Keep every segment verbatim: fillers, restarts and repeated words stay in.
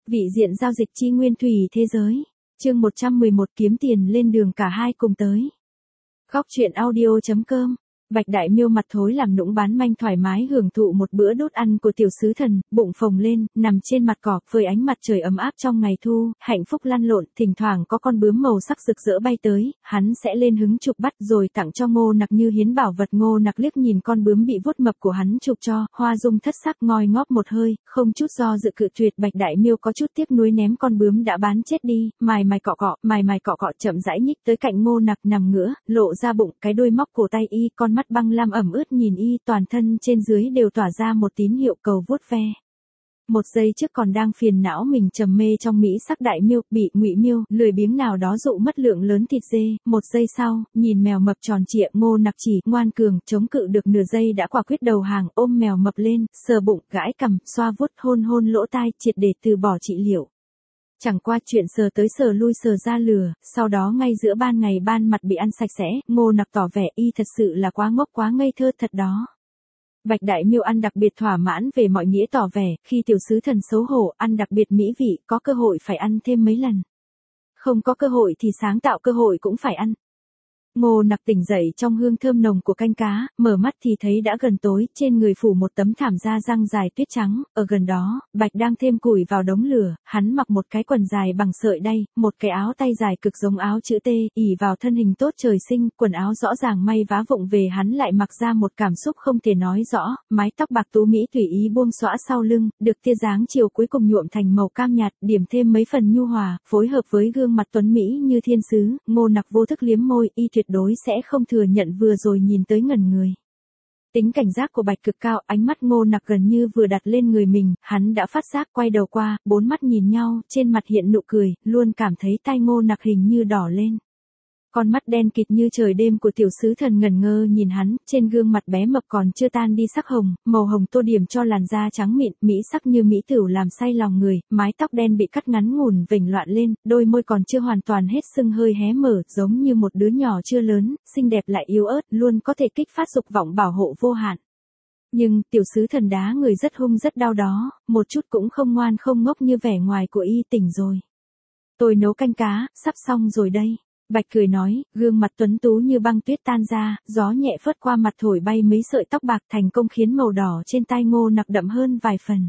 Vị diện giao dịch chi nguyên thủy thế giới. Chương một trăm mười một kiếm tiền lên đường cả hai cùng tới. Góc truyện audio chấm com. Bạch Đại Miêu mặt thối làm nũng bán manh thoải mái hưởng thụ một bữa đốt ăn của tiểu sứ thần, bụng phồng lên, nằm trên mặt cỏ, với ánh mặt trời ấm áp trong ngày thu, hạnh phúc lăn lộn, thỉnh thoảng có con bướm màu sắc rực rỡ bay tới, hắn sẽ lên hứng chụp bắt rồi tặng cho Ngô Nặc như hiến bảo vật. Ngô Nặc liếc nhìn con bướm bị vuốt mập của hắn chụp cho, hoa dung thất sắc ngoi ngóp một hơi, không chút do dự cự tuyệt. Bạch Đại Miêu có chút tiếc nuối ném con bướm đã bán chết đi, mài mài cọ cọ, mài mài cọ cọ chậm rãi nhích tới cạnh Ngô Nặc nằm ngửa, lộ ra bụng, cái đuôi móc cổ tay y, con mắt băng lam ẩm ướt nhìn y, toàn thân trên dưới đều tỏa ra một tín hiệu cầu vuốt ve. Một giây trước còn đang phiền não mình trầm mê trong mỹ sắc Đại Miêu, bị Ngụy Miêu lười biếng nào đó dụ mất lượng lớn thịt dê, một giây sau, nhìn mèo mập tròn trịa, Ngô Nặc chỉ ngoan cường, chống cự được nửa giây đã quả quyết đầu hàng, ôm mèo mập lên, sờ bụng, gãi cằm, xoa vuốt, hôn hôn lỗ tai, triệt để từ bỏ trị liệu. Chẳng qua chuyện sờ tới sờ lui sờ ra lừa, sau đó ngay giữa ban ngày ban mặt bị ăn sạch sẽ, Ngô Nặc tỏ vẻ y thật sự là quá ngốc quá ngây thơ thật đó. Bạch Đại Miêu ăn đặc biệt thỏa mãn về mọi nghĩa tỏ vẻ, khi tiểu sứ thần xấu hổ, ăn đặc biệt mỹ vị, có cơ hội phải ăn thêm mấy lần. Không có cơ hội thì sáng tạo cơ hội cũng phải ăn. Ngô Nặc tỉnh dậy trong hương thơm nồng của canh cá, mở mắt thì thấy đã gần tối, trên người phủ một tấm thảm da răng dài tuyết trắng, ở gần đó, Bạch đang thêm củi vào đống lửa, hắn mặc một cái quần dài bằng sợi đay, một cái áo tay dài cực giống áo chữ T, ỉ vào thân hình tốt trời sinh, quần áo rõ ràng may vá vụng về hắn lại mặc ra một cảm xúc không thể nói rõ, mái tóc bạc tú mỹ tùy ý buông xõa sau lưng, được tia dáng chiều cuối cùng nhuộm thành màu cam nhạt, điểm thêm mấy phần nhu hòa, phối hợp với gương mặt tuấn mỹ như thiên sứ, Ngô Nặc vô thức liếm môi, y tuyệt đối sẽ không thừa nhận vừa rồi nhìn tới ngẩn người. Tính cảnh giác của Bạch cực cao, ánh mắt Ngô Nặc gần như vừa đặt lên người mình, hắn đã phát giác quay đầu qua, bốn mắt nhìn nhau, trên mặt hiện nụ cười, luôn cảm thấy tai Ngô Nặc hình như đỏ lên. Con mắt đen kịt như trời đêm của tiểu sứ thần ngẩn ngơ nhìn hắn, trên gương mặt bé mập còn chưa tan đi sắc hồng, màu hồng tô điểm cho làn da trắng mịn, mỹ sắc như mỹ tửu làm say lòng người, mái tóc đen bị cắt ngắn ngủn vểnh loạn lên, đôi môi còn chưa hoàn toàn hết sưng hơi hé mở, giống như một đứa nhỏ chưa lớn, xinh đẹp lại yếu ớt, luôn có thể kích phát dục vọng bảo hộ vô hạn. Nhưng, tiểu sứ thần đá người rất hung rất đau đó, một chút cũng không ngoan không ngốc như vẻ ngoài của y. Tỉnh rồi. Tôi nấu canh cá, sắp xong rồi đây. Bạch cười nói, gương mặt tuấn tú như băng tuyết tan ra, gió nhẹ phất qua mặt thổi bay mấy sợi tóc bạc, thành công khiến màu đỏ trên tai Ngô Nặc đậm hơn vài phần.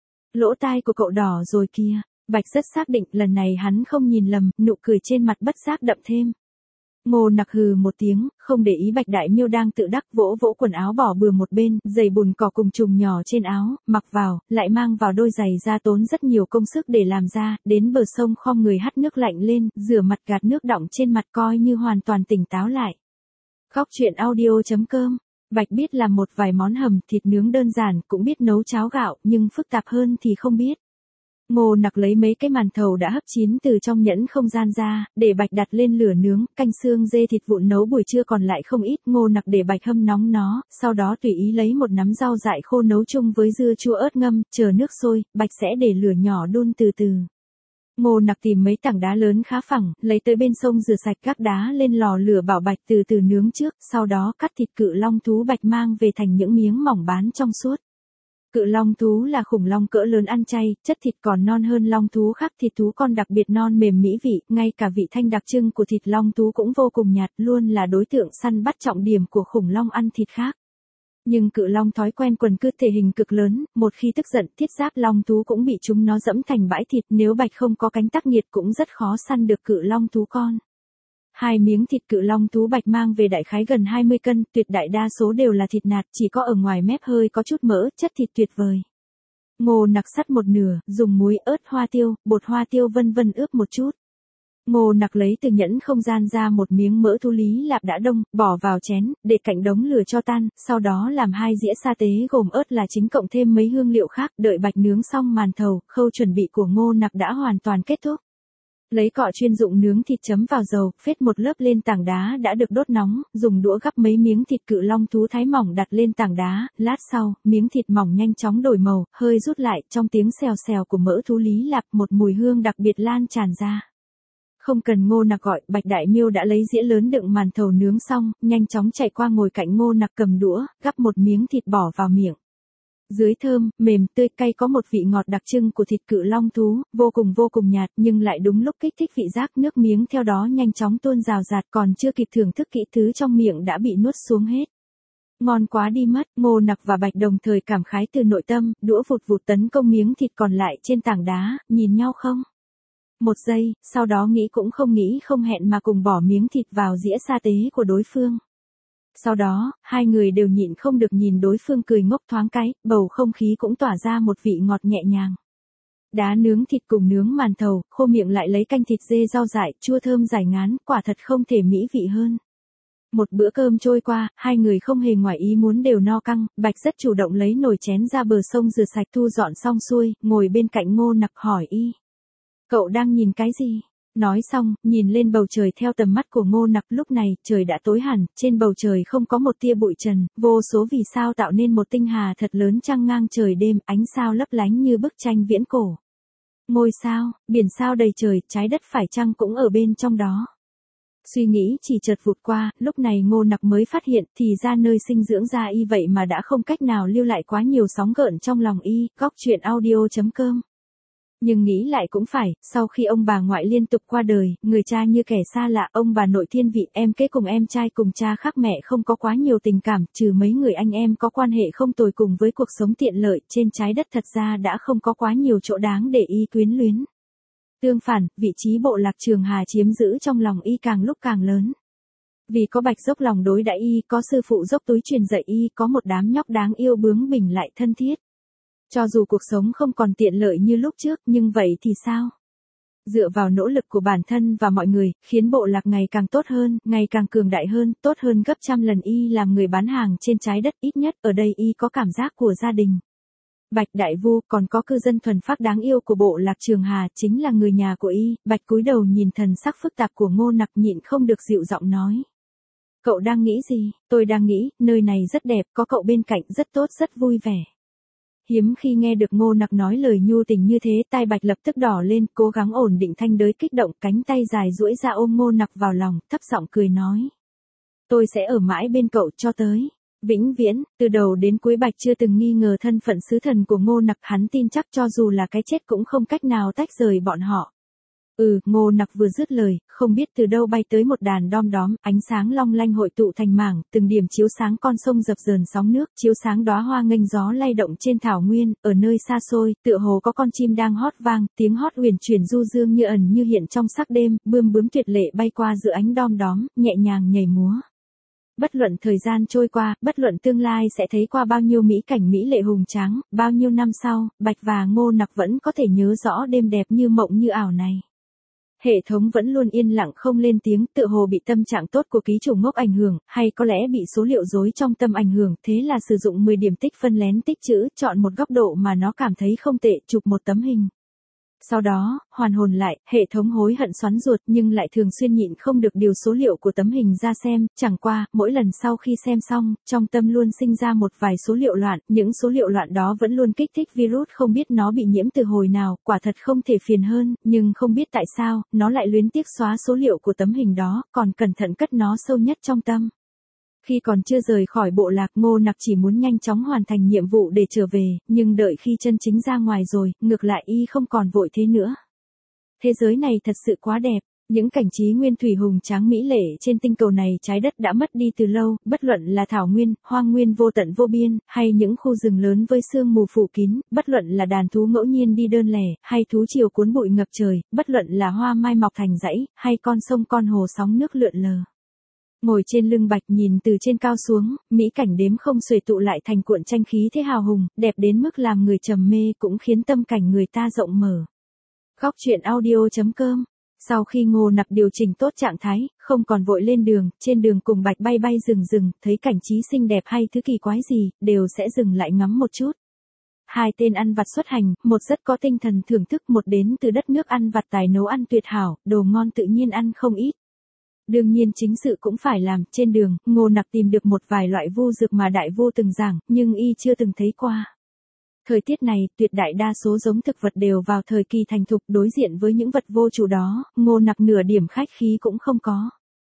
Lỗ tai của cậu đỏ rồi kìa. Bạch rất xác định, lần này hắn không nhìn lầm, nụ cười trên mặt bất giác đậm thêm. Ngô Nặc hừ một tiếng, không để ý Bạch Đại Miêu đang tự đắc, vỗ vỗ quần áo bỏ bừa một bên, giày bùn cỏ cùng trùng nhỏ trên áo, mặc vào, lại mang vào đôi giày da tốn rất nhiều công sức để làm ra, đến bờ sông khom người hắt nước lạnh lên, rửa mặt gạt nước đọng trên mặt coi như hoàn toàn tỉnh táo lại. Góc truyện audio chấm com. Bạch biết làm một vài món hầm thịt nướng đơn giản, cũng biết nấu cháo gạo, nhưng phức tạp hơn thì không biết. Ngô Nặc lấy mấy cái màn thầu đã hấp chín từ trong nhẫn không gian ra, để Bạch đặt lên lửa nướng, canh xương dê thịt vụn nấu buổi trưa còn lại không ít, Ngô Nặc để Bạch hâm nóng nó, sau đó tùy ý lấy một nắm rau dại khô nấu chung với dưa chua ớt ngâm, chờ nước sôi, Bạch sẽ để lửa nhỏ đun từ từ. Ngô Nặc tìm mấy tảng đá lớn khá phẳng, lấy tới bên sông rửa sạch các đá lên lò lửa bảo Bạch từ từ nướng trước, sau đó cắt thịt cự long thú Bạch mang về thành những miếng mỏng bán trong suốt. Cự long thú là khủng long cỡ lớn ăn chay, chất thịt còn non hơn long thú khác, thịt thú con đặc biệt non mềm mỹ vị, ngay cả vị thanh đặc trưng của thịt long thú cũng vô cùng nhạt, luôn là đối tượng săn bắt trọng điểm của khủng long ăn thịt khác. Nhưng cự long thói quen quần cư thể hình cực lớn, một khi tức giận thiết giáp long thú cũng bị chúng nó dẫm thành bãi thịt, nếu Bạch không có cánh tác nghiệt cũng rất khó săn được cự long thú con. Hai miếng thịt cự long thú Bạch mang về đại khái gần hai mươi cân, tuyệt đại đa số đều là thịt nạc, chỉ có ở ngoài mép hơi có chút mỡ, chất thịt tuyệt vời. Ngô Nặc sắt một nửa, dùng muối, ớt, hoa tiêu, bột hoa tiêu vân vân ướp một chút. Ngô Nặc lấy từ nhẫn không gian ra một miếng mỡ thu lý lạp đã đông, bỏ vào chén, để cạnh đống lửa cho tan, sau đó làm hai dĩa sa tế gồm ớt là chính cộng thêm mấy hương liệu khác, đợi Bạch nướng xong màn thầu, khâu chuẩn bị của Ngô Nặc đã hoàn toàn kết thúc. Lấy cọ chuyên dụng nướng thịt chấm vào dầu, phết một lớp lên tảng đá đã được đốt nóng, dùng đũa gắp mấy miếng thịt cự long thú thái mỏng đặt lên tảng đá, lát sau, miếng thịt mỏng nhanh chóng đổi màu, hơi rút lại, trong tiếng xèo xèo của mỡ thú lý lạp, một mùi hương đặc biệt lan tràn ra. Không cần Ngô Nặc gọi, Bạch Đại Miêu đã lấy dĩa lớn đựng màn thầu nướng xong, nhanh chóng chạy qua ngồi cạnh Ngô Nặc cầm đũa, gắp một miếng thịt bỏ vào miệng. Dưới thơm, mềm, tươi cay có một vị ngọt đặc trưng của thịt cự long thú, vô cùng vô cùng nhạt nhưng lại đúng lúc kích thích vị giác, nước miếng theo đó nhanh chóng tuôn rào rạt, còn chưa kịp thưởng thức kỹ thứ trong miệng đã bị nuốt xuống hết. Ngon quá đi mất, Ngô Nặc và Bạch đồng thời cảm khái từ nội tâm, đũa vụt vụt tấn công miếng thịt còn lại trên tảng đá, nhìn nhau không? Một giây, sau đó nghĩ cũng không nghĩ không hẹn mà cùng bỏ miếng thịt vào dĩa sa tế của đối phương. Sau đó, hai người đều nhịn không được nhìn đối phương cười ngốc thoáng cái, bầu không khí cũng tỏa ra một vị ngọt nhẹ nhàng. Đá nướng thịt cùng nướng màn thầu, khô miệng lại lấy canh thịt dê rau dại, chua thơm giải ngán, quả thật không thể mỹ vị hơn. Một bữa cơm trôi qua, hai người không hề ngoài ý muốn đều no căng, Bạch rất chủ động lấy nồi chén ra bờ sông rửa sạch thu dọn xong xuôi, ngồi bên cạnh Ngô Nặc hỏi y. Cậu đang nhìn cái gì? Nói xong, nhìn lên bầu trời theo tầm mắt của Ngô Nặc, lúc này, trời đã tối hẳn, trên bầu trời không có một tia bụi trần, vô số vì sao tạo nên một tinh hà thật lớn trăng ngang trời đêm, ánh sao lấp lánh như bức tranh viễn cổ. Ngôi sao, biển sao đầy trời, trái đất phải chăng cũng ở bên trong đó. Suy nghĩ chỉ chợt vụt qua, lúc này Ngô Nặc mới phát hiện, thì ra nơi sinh dưỡng ra y vậy mà đã không cách nào lưu lại quá nhiều sóng gợn trong lòng y, góc truyện audio chấm com. Nhưng nghĩ lại cũng phải, sau khi ông bà ngoại liên tục qua đời, người cha như kẻ xa lạ, ông bà nội thiên vị, em kế cùng em trai cùng cha khác mẹ không có quá nhiều tình cảm, trừ mấy người anh em có quan hệ không tồi cùng với cuộc sống tiện lợi, trên trái đất thật ra đã không có quá nhiều chỗ đáng để y quyến luyến. Tương phản, vị trí bộ lạc Trường Hà chiếm giữ trong lòng y càng lúc càng lớn. Vì có Bạch dốc lòng đối đãi y, có sư phụ dốc túi truyền dạy y, có một đám nhóc đáng yêu bướng bỉnh lại thân thiết. Cho dù cuộc sống không còn tiện lợi như lúc trước, nhưng vậy thì sao? Dựa vào nỗ lực của bản thân và mọi người, khiến bộ lạc ngày càng tốt hơn, ngày càng cường đại hơn, tốt hơn gấp trăm lần y làm người bán hàng trên trái đất, ít nhất ở đây y có cảm giác của gia đình. Bạch Đại Vu, còn có cư dân thuần phác đáng yêu của bộ lạc Trường Hà, chính là người nhà của y. Bạch cúi đầu nhìn thần sắc phức tạp của Ngô Nặc, nhịn không được dịu giọng nói. Cậu đang nghĩ gì? Tôi đang nghĩ, nơi này rất đẹp, có cậu bên cạnh rất tốt, rất vui vẻ. Hiếm khi nghe được Ngô Nặc nói lời nhu tình như thế, tai Bạch lập tức đỏ lên, cố gắng ổn định thanh đới kích động, cánh tay dài duỗi ra ôm Ngô Nặc vào lòng, thấp giọng cười nói. Tôi sẽ ở mãi bên cậu cho tới vĩnh viễn. Từ đầu đến cuối Bạch chưa từng nghi ngờ thân phận sứ thần của Ngô Nặc, hắn tin chắc cho dù là cái chết cũng không cách nào tách rời bọn họ. Ừ, Ngô Nặc vừa dứt lời, không biết từ đâu bay tới một đàn đom đóm, ánh sáng long lanh hội tụ thành mảng, từng điểm chiếu sáng con sông dập dờn sóng nước, chiếu sáng đóa hoa nghênh gió lay động trên thảo nguyên, ở nơi xa xôi, tựa hồ có con chim đang hót vang, tiếng hót huyền chuyển du dương như ẩn như hiện trong sắc đêm, bươm bướm tuyệt lệ bay qua giữa ánh đom đóm, nhẹ nhàng nhảy múa. Bất luận thời gian trôi qua, bất luận tương lai sẽ thấy qua bao nhiêu mỹ cảnh mỹ lệ hùng tráng, bao nhiêu năm sau, Bạch và Ngô Nặc vẫn có thể nhớ rõ đêm đẹp như mộng như ảo này. Hệ thống vẫn luôn yên lặng không lên tiếng, tựa hồ bị tâm trạng tốt của ký chủ ngốc ảnh hưởng, hay có lẽ bị số liệu dối trong tâm ảnh hưởng, thế là sử dụng mười điểm tích phân lén tích chữ, chọn một góc độ mà nó cảm thấy không tệ, chụp một tấm hình. Sau đó, hoàn hồn lại, hệ thống hối hận xoắn ruột nhưng lại thường xuyên nhịn không được điều số liệu của tấm hình ra xem, chẳng qua, mỗi lần sau khi xem xong, trong tâm luôn sinh ra một vài số liệu loạn, những số liệu loạn đó vẫn luôn kích thích virus không biết nó bị nhiễm từ hồi nào, quả thật không thể phiền hơn, nhưng không biết tại sao, nó lại luyến tiếc xóa số liệu của tấm hình đó, còn cẩn thận cất nó sâu nhất trong tâm. Khi còn chưa rời khỏi bộ lạc, Ngô Nặc chỉ muốn nhanh chóng hoàn thành nhiệm vụ để trở về, nhưng đợi khi chân chính ra ngoài rồi, ngược lại y không còn vội thế nữa. Thế giới này thật sự quá đẹp, những cảnh trí nguyên thủy hùng tráng mỹ lệ trên tinh cầu này trái đất đã mất đi từ lâu, bất luận là thảo nguyên, hoang nguyên vô tận vô biên, hay những khu rừng lớn với sương mù phủ kín, bất luận là đàn thú ngẫu nhiên đi đơn lẻ, hay thú triều cuốn bụi ngập trời, bất luận là hoa mai mọc thành dãy, hay con sông con hồ sóng nước lượn lờ. Ngồi trên lưng Bạch nhìn từ trên cao xuống, mỹ cảnh đếm không xuể tụ lại thành cuộn tranh khí thế hào hùng, đẹp đến mức làm người trầm mê cũng khiến tâm cảnh người ta rộng mở. Góc truyện audio chấm com. Sau khi Ngô Nặc điều chỉnh tốt trạng thái, không còn vội lên đường, trên đường cùng Bạch bay bay rừng rừng, thấy cảnh trí xinh đẹp hay thứ kỳ quái gì, đều sẽ dừng lại ngắm một chút. Hai tên ăn vặt xuất hành, một rất có tinh thần thưởng thức, một đến từ đất nước ăn vặt tài nấu ăn tuyệt hảo, đồ ngon tự nhiên ăn không ít. Đương nhiên chính sự cũng phải làm, trên đường, Ngô Nặc tìm được một vài loại vu dược mà đại vu từng giảng, nhưng y chưa từng thấy qua. Thời tiết này, tuyệt đại đa số giống thực vật đều vào thời kỳ thành thục, đối diện với những vật vô chủ đó, Ngô Nặc nửa điểm khách khí cũng không có.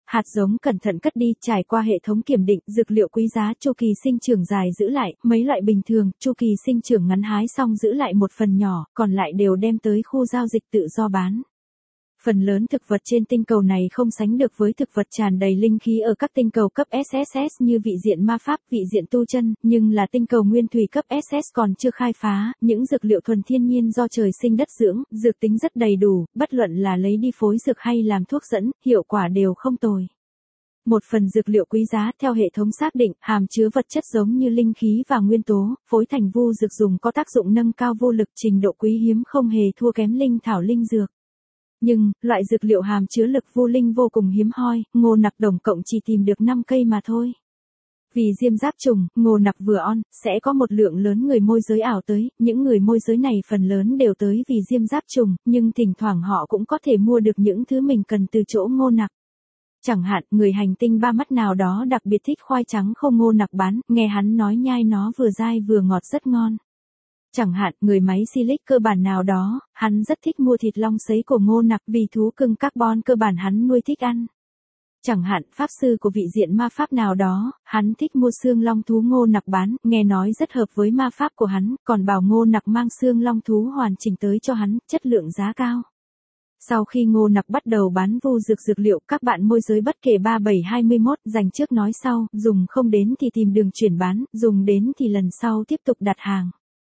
hạt giống cẩn thận cất đi, trải qua hệ thống kiểm định, dược liệu quý giá, chu kỳ sinh trưởng dài giữ lại, mấy loại bình thường, chu kỳ sinh trưởng ngắn hái xong giữ lại một phần nhỏ, còn lại đều đem tới khu giao dịch tự do bán. Phần lớn thực vật trên tinh cầu này không sánh được với thực vật tràn đầy linh khí ở các tinh cầu cấp ét ét ét như vị diện ma pháp, vị diện tu chân, nhưng là tinh cầu nguyên thủy cấp ét ét còn chưa khai phá, những dược liệu thuần thiên nhiên do trời sinh đất dưỡng, dược tính rất đầy đủ, bất luận là lấy đi phối dược hay làm thuốc dẫn, hiệu quả đều không tồi. Một phần dược liệu quý giá theo hệ thống xác định, hàm chứa vật chất giống như linh khí và nguyên tố, phối thành vu dược dùng có tác dụng nâng cao vô lực, trình độ quý hiếm không hề thua kém linh thảo linh dược. Nhưng, loại dược liệu hàm chứa lực vô linh vô cùng hiếm hoi, Ngô Nặc tổng cộng chỉ tìm được năm cây mà thôi. Vì diêm giáp trùng, Ngô Nặc vừa on, sẽ có một lượng lớn người môi giới ảo tới, những người môi giới này phần lớn đều tới vì diêm giáp trùng, nhưng thỉnh thoảng họ cũng có thể mua được những thứ mình cần từ chỗ Ngô Nặc. Chẳng hạn, người hành tinh ba mắt nào đó đặc biệt thích khoai trắng không Ngô Nặc bán, nghe hắn nói nhai nó vừa dai vừa ngọt rất ngon. Chẳng hạn, người máy silic cơ bản nào đó, hắn rất thích mua thịt long sấy của Ngô Nặc vì thú cưng carbon cơ bản hắn nuôi thích ăn. Chẳng hạn, pháp sư của vị diện ma pháp nào đó, hắn thích mua xương long thú Ngô Nặc bán, nghe nói rất hợp với ma pháp của hắn, còn bảo Ngô Nặc mang xương long thú hoàn chỉnh tới cho hắn, chất lượng giá cao. Sau khi Ngô Nặc bắt đầu bán vu dược dược liệu, các bạn môi giới bất kể ba bảy hai mốt, dành trước nói sau, dùng không đến thì tìm đường chuyển bán, dùng đến thì lần sau tiếp tục đặt hàng.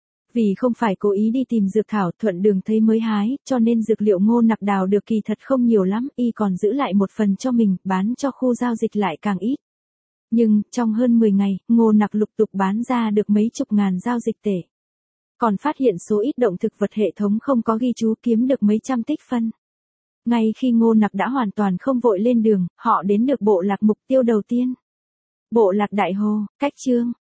Vì không phải cố ý đi tìm dược thảo, thuận đường thấy mới hái, cho nên dược liệu Ngô Nặc đào được kỳ thật không nhiều lắm, y còn giữ lại một phần cho mình, bán cho khu giao dịch lại càng ít. Nhưng, trong hơn mười ngày, Ngô Nặc lục tục bán ra được mấy chục ngàn giao dịch tệ. Còn phát hiện số ít động thực vật hệ thống không có ghi chú kiếm được mấy trăm tích phân. Ngay khi Ngô Nặc đã hoàn toàn không vội lên đường, họ đến được bộ lạc mục tiêu đầu tiên. Bộ lạc Đại Hồ, cách chương